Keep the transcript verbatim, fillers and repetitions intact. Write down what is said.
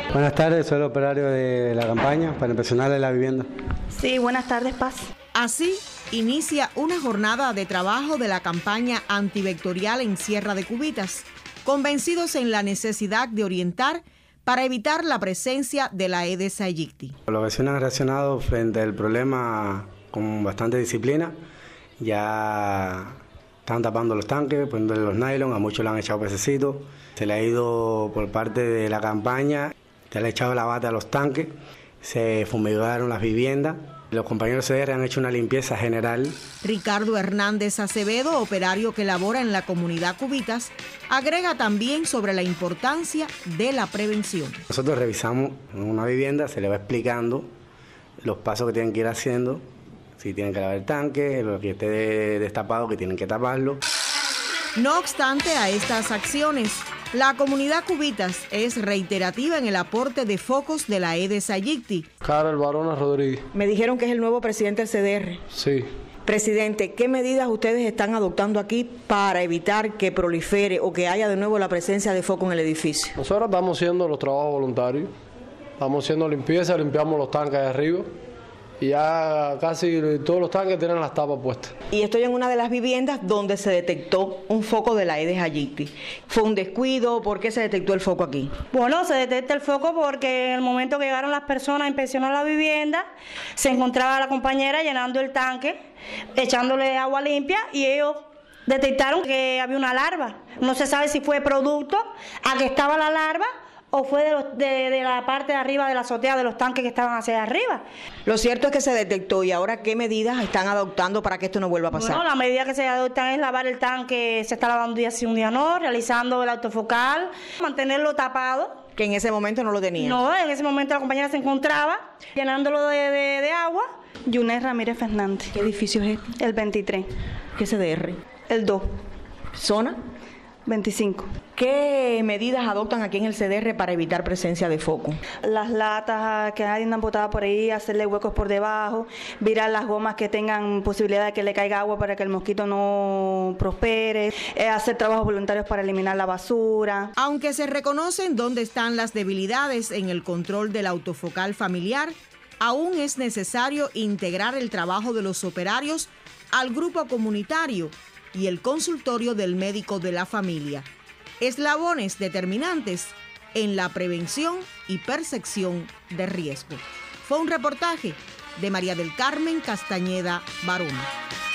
Buenas tardes, soy el operario de la campaña para el personal de la vivienda. Sí, buenas tardes, Paz. Así inicia una jornada de trabajo de la campaña antivectorial en Sierra de Cubitas, convencidos en la necesidad de orientar para evitar la presencia de la Aedes aegypti. Los vecinos han reaccionado frente al problema con bastante disciplina. Ya están tapando los tanques, poniéndole los nylon, a muchos le han echado pececitos. Se le ha ido por parte de la campaña, se le ha echado la bata a los tanques, se fumigaron las viviendas. Los compañeros C D R han hecho una limpieza general. Ricardo Hernández Acevedo, operario que labora en la comunidad Cubitas, agrega también sobre la importancia de la prevención. Nosotros revisamos una vivienda, se le va explicando los pasos que tienen que ir haciendo, si tienen que lavar el tanque, lo que esté destapado, que tienen que taparlo. No obstante a estas acciones, la comunidad Cubitas es reiterativa en el aporte de focos de la Aedes aegypti. Carol Barona Rodríguez. Me dijeron que es el nuevo presidente del C D R. Sí. Presidente, ¿qué medidas ustedes están adoptando aquí para evitar que prolifere o que haya de nuevo la presencia de foco en el edificio? Nosotros estamos haciendo los trabajos voluntarios, estamos haciendo limpieza, limpiamos los tanques de arriba y ya casi todos los tanques tienen las tapas puestas. Y estoy en una de las viviendas donde se detectó un foco de la Aedes aegypti. ¿Fue un descuido? ¿Por qué se detectó el foco aquí? Bueno, se detecta el foco porque en el momento que llegaron las personas a inspeccionar la vivienda, se encontraba la compañera llenando el tanque, echándole agua limpia y ellos detectaron que había una larva. No se sabe si fue producto a que estaba la larva o fue de, los, de, de la parte de arriba de la azotea de los tanques que estaban hacia arriba. Lo cierto es que se detectó. ¿Y ahora qué medidas están adoptando para que esto no vuelva a pasar? Bueno, la medida que se adoptan es lavar el tanque, se está lavando un día sí, un día no, realizando el autofocal, mantenerlo tapado. Que en ese momento no lo tenían. No, en ese momento la compañera se encontraba llenándolo de, de, de agua. Yunes Ramírez Fernández. ¿Qué edificio es este? El veintitrés. ¿Qué C D R? El dos. ¿Zona? veinticinco. ¿Qué medidas adoptan aquí en el C D R para evitar presencia de foco? Las latas que hay andan botadas por ahí, hacerle huecos por debajo, virar las gomas que tengan posibilidad de que le caiga agua para que el mosquito no prospere, eh, hacer trabajos voluntarios para eliminar la basura. Aunque se reconocen dónde están las debilidades en el control del autofocal familiar, aún es necesario integrar el trabajo de los operarios al grupo comunitario y el consultorio del médico de la familia, eslabones determinantes en la prevención y percepción de riesgo. Fue un reportaje de María del Carmen Castañeda Barona.